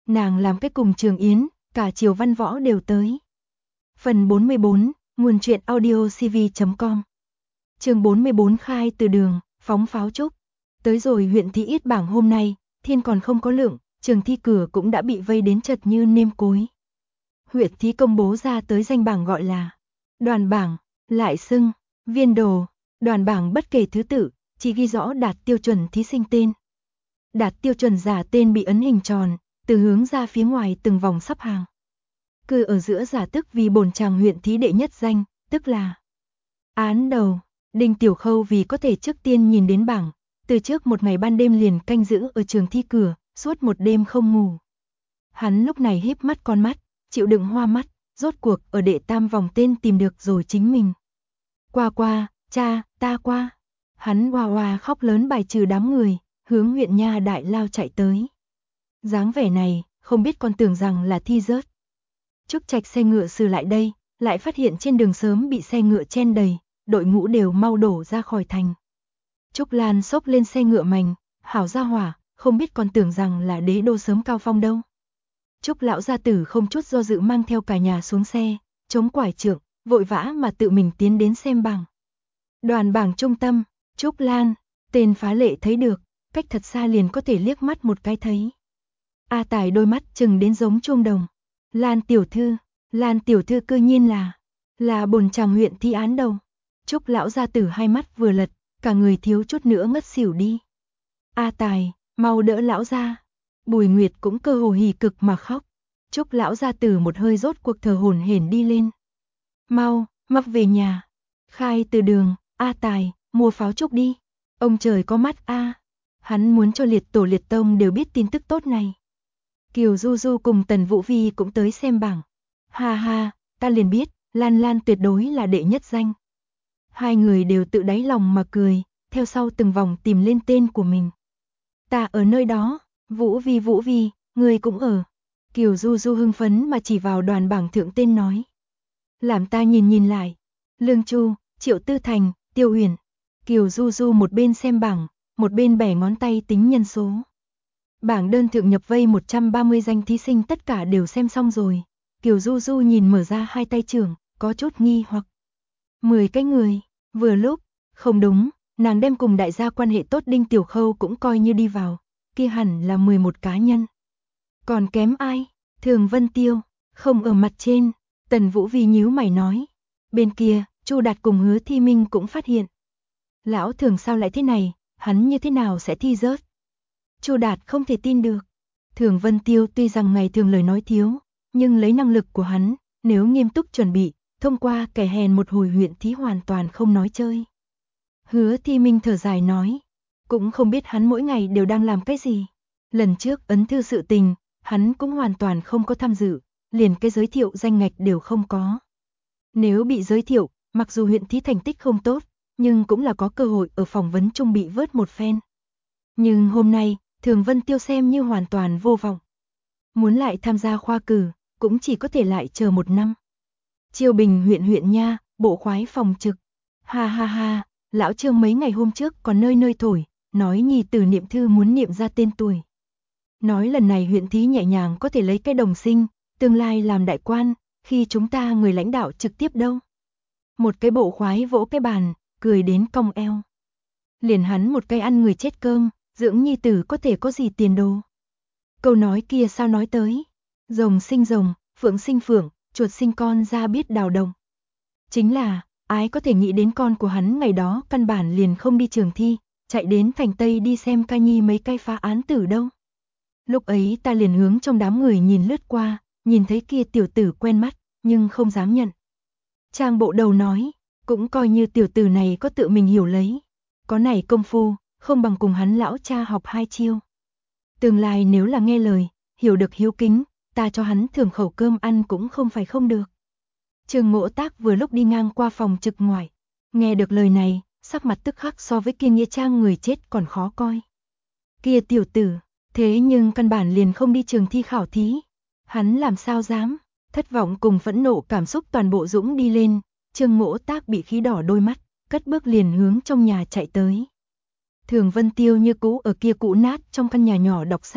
Nàng làm cái cùng Trường Yến, cả Triều Văn Võ đều tới. Phần 44, nguồn truyện audiocv.com. Chương 44 khai từ đường, phóng pháo trúc. Tới rồi huyện thị ít bảng hôm nay, thiên còn không có lượng, trường thi cửa cũng đã bị vây đến chật như nêm cối. Huyện thí công bố ra tới danh bảng gọi là đoàn bảng, lại xưng viên đồ. Đoàn bảng bất kể thứ tự, chỉ ghi rõ đạt tiêu chuẩn thí sinh tên. Đạt tiêu chuẩn giả tên bị ấn hình tròn, từ hướng ra phía ngoài từng vòng sắp hàng. Cứ ở giữa giả tức vì bổn tràng huyện thí đệ nhất danh, tức là án đầu. Đinh Tiểu Khâu vì có thể trước tiên nhìn đến bảng, từ trước một ngày ban đêm liền canh giữ ở trường thi cửa, suốt một đêm không ngủ. Hắn lúc này híp mắt con mắt, chịu đựng hoa mắt, rốt cuộc ở đệ tam vòng tên tìm được rồi chính mình. Qua, cha, ta qua. Hắn hoa hoa khóc lớn bài trừ đám người, hướng huyện nha đại lao chạy tới. Dáng vẻ này, không biết còn tưởng rằng là thi rớt. Trúc Trạch xe ngựa xử lại đây, lại phát hiện trên đường sớm bị xe ngựa chen đầy, đội ngũ đều mau đổ ra khỏi thành. Trúc Lan xốc lên xe ngựa mành, hảo gia hỏa, không biết còn tưởng rằng là đế đô sớm cao phong đâu. Trúc lão gia tử không chút do dự mang theo cả nhà xuống xe, chống quải trượng, vội vã mà tự mình tiến đến xem bảng. Đoàn bảng trung tâm, Trúc Lan, tên phá lệ thấy được, cách thật xa liền có thể liếc mắt một cái thấy. A Tài đôi mắt chừng đến giống chuông đồng. Lan tiểu thư cư nhiên là bổn tràng huyện thi án đầu. Trúc lão gia tử hai mắt vừa lật, cả người thiếu chút nữa ngất xỉu đi. A Tài, mau đỡ lão gia. Bùi Nguyệt cũng cơ hồ hỉ cực mà khóc. Trúc lão gia tử một hơi rốt cuộc thở hổn hển đi lên. Mau, mắc về nhà. Khai từ đường, A Tài, mua pháo trúc đi. Ông trời có mắt a. Hắn muốn cho liệt tổ liệt tông đều biết tin tức tốt này. Kiều Du Du cùng Tần Vũ Vi cũng tới xem bảng. Ha ha, ta liền biết, Lan Lan tuyệt đối là đệ nhất danh. Hai người đều tự đáy lòng mà cười, theo sau từng vòng tìm lên tên của mình. Ta ở nơi đó, Vũ Vi, người cũng ở. Kiều Du Du hưng phấn mà chỉ vào đoàn bảng thượng tên nói. Làm ta nhìn lại. Lương Chu, Triệu Tư Thành, Tiêu Huyền. Kiều Du Du một bên xem bảng, một bên bẻ ngón tay tính nhân số. Bảng đơn thượng nhập vây 130 danh thí sinh tất cả đều xem xong rồi. Kiều Du Du nhìn mở ra hai tay trưởng, có chút nghi hoặc. 10 cái người, vừa lúc, không đúng, nàng đem cùng đại gia quan hệ tốt Đinh Tiểu Khâu cũng coi như đi vào, kia hẳn là 11 cá nhân. Còn kém ai? Thường Vân Tiêu, không ở mặt trên, Tần Vũ Vi nhíu mày nói. Bên kia, Chu Đạt cùng Hứa Thi Minh cũng phát hiện. Lão Thường sao lại thế này, hắn như thế nào sẽ thi rớt? Chu Đạt không thể tin được. Thường Vân Tiêu tuy rằng ngày thường lời nói thiếu, nhưng lấy năng lực của hắn, nếu nghiêm túc chuẩn bị, thông qua kẻ hèn một hồi huyện thí hoàn toàn không nói chơi. Hứa Thi Minh thở dài nói, cũng không biết hắn mỗi ngày đều đang làm cái gì. Lần trước ấn thư sự tình, hắn cũng hoàn toàn không có tham dự, liền cái giới thiệu danh ngạch đều không có. Nếu bị giới thiệu, mặc dù huyện thí thành tích không tốt, nhưng cũng là có cơ hội ở phỏng vấn chung bị vớt một phen. Nhưng hôm nay, Thường Vân Tiêu xem như hoàn toàn vô vọng. Muốn lại tham gia khoa cử, cũng chỉ có thể lại chờ một năm. Chiêu Bình huyện nha, bộ khoái phòng trực. Ha, lão Trương mấy ngày hôm trước còn nơi thổi, nói nhi tử niệm thư muốn niệm ra tên tuổi. Nói lần này huyện thí nhẹ nhàng có thể lấy cái đồng sinh, tương lai làm đại quan, khi chúng ta người lãnh đạo trực tiếp đâu. Một cái bộ khoái vỗ cái bàn, cười đến cong eo. Liền hắn một cái ăn người chết cơm, dưỡng nhi tử có thể có gì tiền đồ. Câu nói kia sao nói tới, rồng sinh rồng, phượng sinh phượng, chuột sinh con ra biết đào đồng. Chính là, ái có thể nghĩ đến con của hắn ngày đó căn bản liền không đi trường thi, chạy đến thành Tây đi xem ca nhi mấy cái phá án tử đâu. Lúc ấy ta liền hướng trong đám người nhìn lướt qua, nhìn thấy kia tiểu tử quen mắt, nhưng không dám nhận. Trang bộ đầu nói, cũng coi như tiểu tử này có tự mình hiểu lấy. Có này công phu, không bằng cùng hắn lão cha học hai chiêu. Tương lai nếu là nghe lời, hiểu được hiếu kính, ta cho hắn thưởng khẩu cơm ăn cũng không phải không được. Trương Ngộ Tác vừa lúc đi ngang qua phòng trực ngoài, nghe được lời này, sắc mặt tức khắc so với kia nghĩa trang người chết còn khó coi. Kia tiểu tử, thế nhưng căn bản liền không đi trường thi khảo thí, hắn làm sao dám? Thất vọng cùng phẫn nộ cảm xúc toàn bộ dũng đi lên, Trương Ngộ Tác bị khí đỏ đôi mắt, cất bước liền hướng trong nhà chạy tới. Thường Vân Tiêu như cũ ở kia cũ nát trong căn nhà nhỏ đọc sách,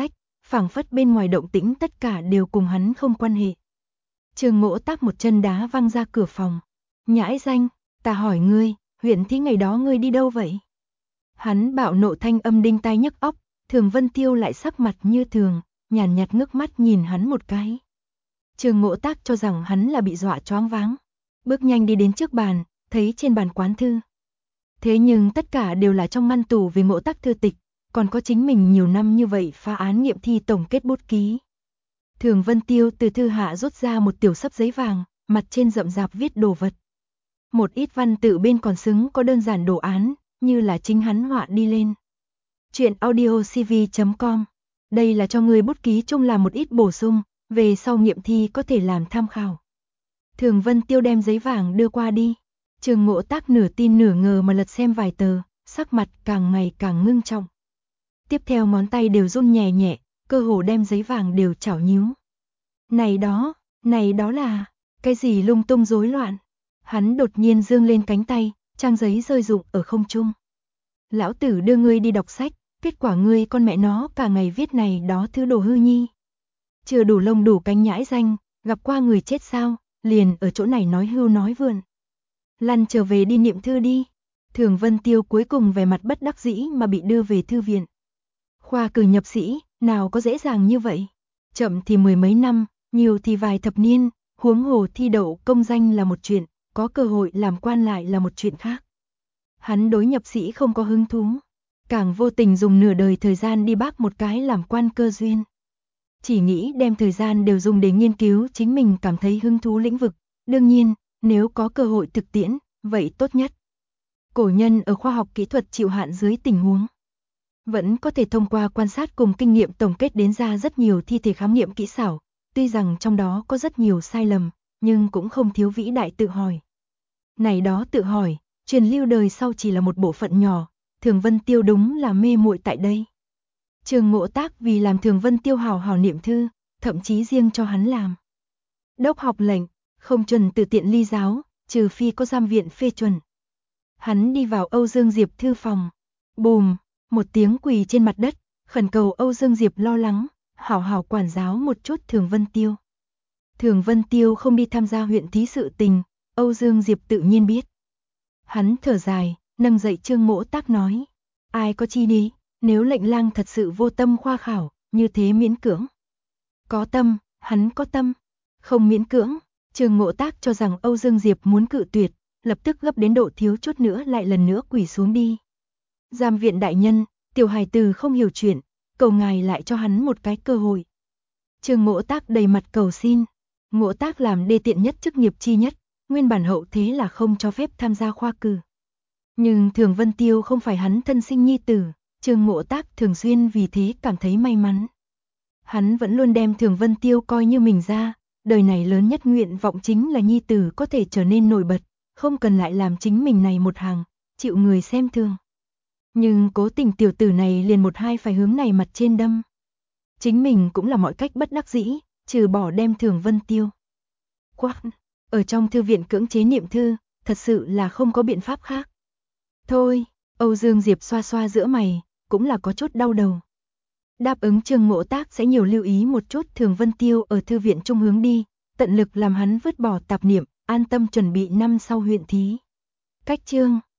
phảng phất bên ngoài động tĩnh tất cả đều cùng hắn không quan hệ. Trương Ngộ Tác một chân đá văng ra cửa phòng. Nhãi danh, ta hỏi ngươi, huyện thí ngày đó ngươi đi đâu vậy? Hắn bạo nộ thanh âm đinh tai nhức óc, Thường Vân Tiêu lại sắc mặt như thường, nhàn nhạt ngước mắt nhìn hắn một cái. Trương Ngộ Tác cho rằng hắn là bị dọa choáng váng, bước nhanh đi đến trước bàn, thấy trên bàn quán thư. Thế nhưng tất cả đều là trong ngăn tủ về Ngộ Tác thư tịch, còn có chính mình nhiều năm như vậy phá án nghiệm thi tổng kết bút ký. Thường Vân Tiêu từ thư hạ rút ra một tiểu xấp giấy vàng, mặt trên rậm rạp viết đồ vật. Một ít văn tự bên còn xứng có đơn giản đồ án, như là chính hắn họa đi lên. Chuyện audiocv.com. Đây là cho người bút ký chung làm một ít bổ sung, về sau nghiệm thi có thể làm tham khảo. Thường Vân Tiêu đem giấy vàng đưa qua đi. Trương Ngộ Tác nửa tin nửa ngờ mà lật xem vài tờ, sắc mặt càng ngày càng ngưng trọng. Tiếp theo ngón tay đều run nhẹ nhẹ, cơ hồ đem giấy vàng đều chảo nhíu. Này đó là, cái gì lung tung rối loạn? Hắn đột nhiên giương lên cánh tay, trang giấy rơi rụng ở không trung. Lão tử đưa ngươi đi đọc sách, kết quả ngươi con mẹ nó cả ngày viết này đó thứ đồ hư nhi. Chưa đủ lông đủ cánh nhãi danh, gặp qua người chết sao, liền ở chỗ này nói hưu nói vượn. Lăn trở về đi niệm thư đi. Thường Vân Tiêu cuối cùng vẻ mặt bất đắc dĩ mà bị đưa về thư viện. Khoa cử nhập sĩ, nào có dễ dàng như vậy. Chậm thì mười mấy năm, nhiều thì vài thập niên, huống hồ thi đậu công danh là một chuyện, có cơ hội làm quan lại là một chuyện khác. Hắn đối nhập sĩ không có hứng thú, càng vô tình dùng nửa đời thời gian đi bác một cái làm quan cơ duyên. Chỉ nghĩ đem thời gian đều dùng để nghiên cứu chính mình cảm thấy hứng thú lĩnh vực, đương nhiên, nếu có cơ hội thực tiễn, vậy tốt nhất. Cổ nhân ở khoa học kỹ thuật chịu hạn dưới tình huống, vẫn có thể thông qua quan sát cùng kinh nghiệm tổng kết đến ra rất nhiều thi thể khám nghiệm kỹ xảo, tuy rằng trong đó có rất nhiều sai lầm, nhưng cũng không thiếu vĩ đại tự hỏi. Này đó tự hỏi, truyền lưu đời sau chỉ là một bộ phận nhỏ, Thường Vân Tiêu đúng là mê muội tại đây. Trương Ngộ Tác vì làm Thường Vân Tiêu hào hào niệm thư, thậm chí riêng cho hắn làm đốc học lệnh, không chuẩn tự tiện ly giáo, trừ phi có giam viện phê chuẩn. Hắn đi vào Âu Dương Diệp thư phòng, bùm, một tiếng quỳ trên mặt đất, khẩn cầu Âu Dương Diệp lo lắng, hảo hảo quản giáo một chút Thường Vân Tiêu. Thường Vân Tiêu không đi tham gia huyện thí sự tình, Âu Dương Diệp tự nhiên biết. Hắn thở dài, nâng dậy Trương Ngộ Tác nói, ai có chi đi, nếu lệnh lang thật sự vô tâm khoa khảo, như thế miễn cưỡng. Có tâm, hắn có tâm, không miễn cưỡng. Trương Ngộ Tác cho rằng Âu Dương Diệp muốn cự tuyệt, lập tức gấp đến độ thiếu chút nữa lại lần nữa quỳ xuống đi. Giam viện đại nhân, tiểu hài tử không hiểu chuyện, cầu ngài lại cho hắn một cái cơ hội. Trương Ngộ Tác đầy mặt cầu xin. Ngộ Tác làm đê tiện nhất chức nghiệp chi nhất, nguyên bản hậu thế là không cho phép tham gia khoa cử. Nhưng Thường Vân Tiêu không phải hắn thân sinh nhi tử, Trương Ngộ Tác thường xuyên vì thế cảm thấy may mắn. Hắn vẫn luôn đem Thường Vân Tiêu coi như mình ra, đời này lớn nhất nguyện vọng chính là nhi tử có thể trở nên nổi bật, không cần lại làm chính mình này một hàng, chịu người xem thường. Nhưng cố tình tiểu tử này liền một hai phải hướng này mặt trên đâm. Chính mình cũng là mọi cách bất đắc dĩ, trừ bỏ đem Thường Vân Tiêu quát ở trong thư viện cưỡng chế niệm thư, thật sự là không có biện pháp khác. Thôi, Âu Dương Diệp xoa xoa giữa mày, cũng là có chút đau đầu. Đáp ứng Trương Ngộ Tác sẽ nhiều lưu ý một chút Thường Vân Tiêu ở thư viện trung hướng đi, tận lực làm hắn vứt bỏ tạp niệm, an tâm chuẩn bị năm sau huyện thí. Cách chương